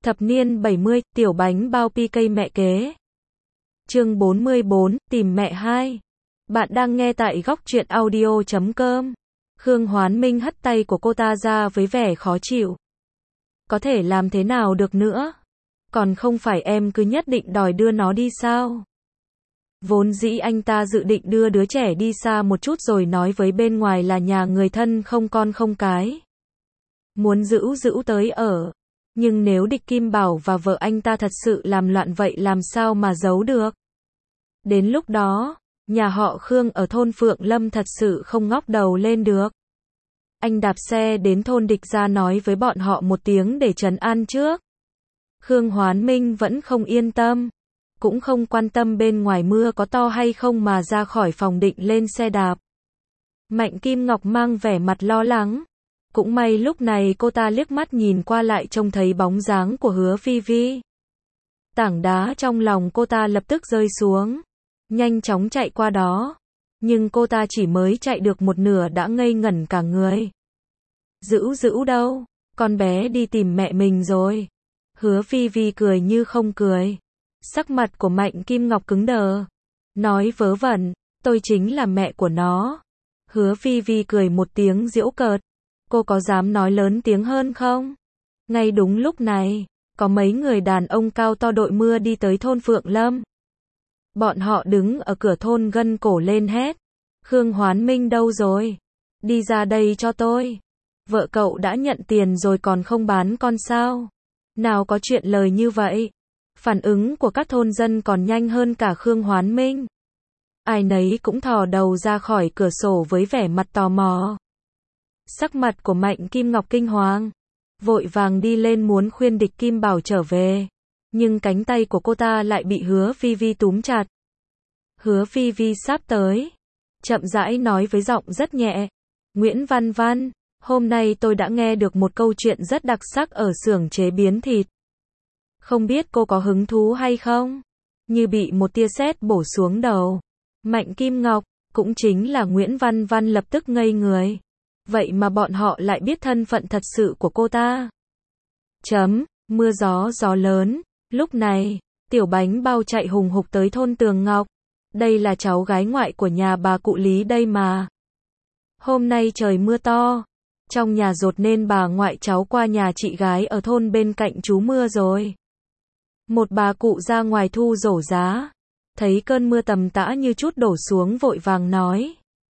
Thập niên 70, tiểu bánh bao PK mẹ kế. Chương 44, tìm mẹ 2. Bạn đang nghe tại góc truyện audio.com. Khương Hoán Minh hất tay của cô ta ra với vẻ khó chịu. Có thể làm thế nào được nữa? Còn không phải em cứ nhất định đòi đưa nó đi sao? Vốn dĩ anh ta dự định đưa đứa trẻ đi xa một chút rồi nói với bên ngoài là nhà người thân không con không cái. Muốn giữ tới ở. Nhưng nếu Địch Kim Bảo và vợ anh ta thật sự làm loạn vậy làm sao mà giấu được? Đến lúc đó, nhà họ Khương ở thôn Phượng Lâm thật sự không ngóc đầu lên được. Anh đạp xe đến thôn Địch ra nói với bọn họ một tiếng để trấn an trước. Khương Hoán Minh vẫn không yên tâm, cũng không quan tâm bên ngoài mưa có to hay không mà ra khỏi phòng định lên xe đạp. Mạnh Kim Ngọc mang vẻ mặt lo lắng. Cũng may lúc này cô ta liếc mắt nhìn qua lại trông thấy bóng dáng của Hứa Phi Vi. Tảng đá trong lòng cô ta lập tức rơi xuống, nhanh chóng chạy qua đó. Nhưng cô ta chỉ mới chạy được một nửa đã ngây ngẩn cả người. Dữ đâu? Con bé đi tìm mẹ mình rồi. Hứa Phi Vi cười như không cười. Sắc mặt của Mạnh Kim Ngọc cứng đờ. Nói vớ vẩn, tôi chính là mẹ của nó. Hứa Phi Vi cười một tiếng giễu cợt. Cô có dám nói lớn tiếng hơn không? Ngay đúng lúc này, có mấy người đàn ông cao to đội mưa đi tới thôn Phượng Lâm. Bọn họ đứng ở cửa thôn gân cổ lên hét. Khương Hoán Minh đâu rồi? Đi ra đây cho tôi. Vợ cậu đã nhận tiền rồi còn không bán con sao? Nào có chuyện lời như vậy. Phản ứng của các thôn dân còn nhanh hơn cả Khương Hoán Minh. Ai nấy cũng thò đầu ra khỏi cửa sổ với vẻ mặt tò mò. Sắc mặt của Mạnh Kim Ngọc kinh hoàng, vội vàng đi lên muốn khuyên Địch Kim Bảo trở về, nhưng cánh tay của cô ta lại bị Hứa Phi Vi túm chặt. Hứa Phi Vi sắp tới, chậm rãi nói với giọng rất nhẹ. Nguyễn Văn Văn, hôm nay tôi đã nghe được một câu chuyện rất đặc sắc ở xưởng chế biến thịt. Không biết cô có hứng thú hay không? Như bị một tia sét bổ xuống đầu. Mạnh Kim Ngọc, cũng chính là Nguyễn Văn Văn lập tức ngây người. Vậy mà bọn họ lại biết thân phận thật sự của cô ta. Mưa gió lớn. Lúc này, tiểu bánh bao chạy hùng hục tới thôn Tường Ngọc. Đây là cháu gái ngoại của nhà bà cụ Lý đây mà. Hôm nay trời mưa to. Trong nhà dột nên bà ngoại cháu qua nhà chị gái ở thôn bên cạnh trú mưa rồi. Một bà cụ ra ngoài thu rổ giá. Thấy cơn mưa tầm tã như chút đổ xuống vội vàng nói.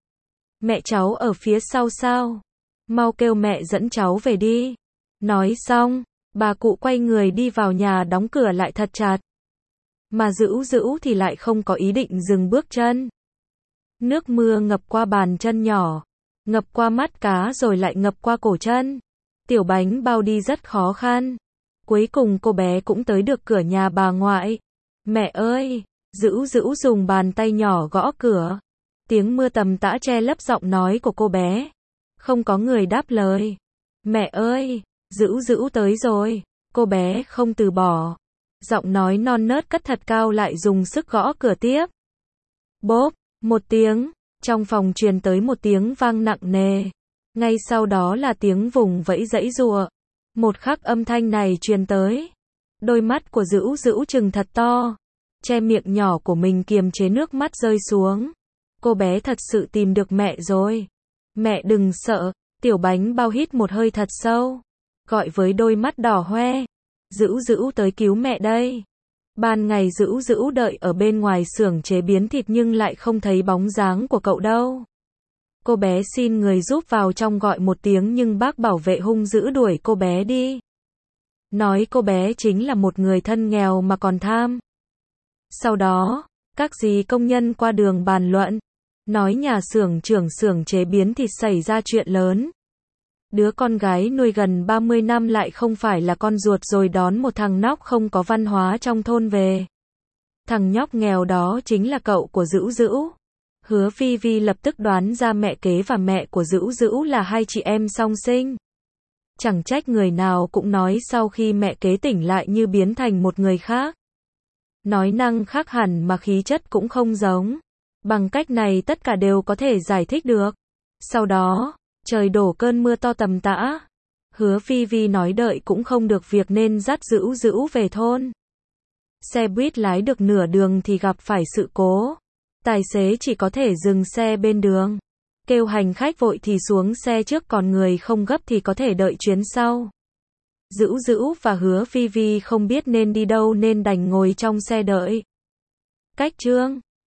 Mẹ cháu ở phía sau sao? Mau kêu mẹ dẫn cháu về đi. Nói xong, bà cụ quay người đi vào nhà đóng cửa lại thật chặt. Mà dữ thì lại không có ý định dừng bước chân. Nước mưa ngập qua bàn chân nhỏ, ngập qua mắt cá rồi lại ngập qua cổ chân. Tiểu bánh bao đi rất khó khăn. Cuối cùng cô bé cũng tới được cửa nhà bà ngoại. Mẹ ơi! Dữ dùng bàn tay nhỏ gõ cửa. Tiếng mưa tầm tã che lấp giọng nói của cô bé. Không có người đáp lời. Mẹ ơi! Dữ tới rồi. Cô bé không từ bỏ. Giọng nói non nớt cất thật cao lại dùng sức gõ cửa tiếp. Bốp! Một tiếng. Trong phòng truyền tới một tiếng vang nặng nề. Ngay sau đó là tiếng vùng vẫy giãy giụa. Một khắc âm thanh này truyền tới. Đôi mắt của dữ trừng thật to. Che miệng nhỏ của mình kiềm chế nước mắt rơi xuống. Cô bé thật sự tìm được mẹ rồi. Mẹ đừng sợ. Tiểu bánh bao hít một hơi thật sâu. Gọi với đôi mắt đỏ hoe. Dữ tới cứu mẹ đây. Ban ngày dữ đợi ở bên ngoài xưởng chế biến thịt nhưng lại không thấy bóng dáng của cậu đâu. Cô bé xin người giúp vào trong gọi một tiếng nhưng bác bảo vệ hung dữ đuổi cô bé đi. Nói cô bé chính là một người thân nghèo mà còn tham. Sau đó, các dì công nhân qua đường bàn luận. Nói nhà xưởng trưởng xưởng chế biến thịt xảy ra chuyện lớn. Đứa con gái nuôi gần 30 năm lại không phải là con ruột rồi đón một thằng nhóc không có văn hóa trong thôn về. Thằng nhóc nghèo đó chính là cậu của dữ. Hứa Phi Vi lập tức đoán ra mẹ kế và mẹ của dữ là hai chị em song sinh. Chẳng trách người nào cũng nói sau khi mẹ kế tỉnh lại như biến thành một người khác. Nói năng khác hẳn mà khí chất cũng không giống. Bằng cách này tất cả đều có thể giải thích được. Sau đó, trời đổ cơn mưa to tầm tã. Hứa Phi Vi nói đợi cũng không được việc nên dắt Dữu Dữu về thôn. Xe buýt lái được nửa đường thì gặp phải sự cố. Tài xế chỉ có thể dừng xe bên đường. Kêu hành khách vội thì xuống xe trước, còn người không gấp thì có thể đợi chuyến sau. Dữu Dữu và Hứa Phi Vi không biết nên đi đâu nên đành ngồi trong xe đợi. Cách chương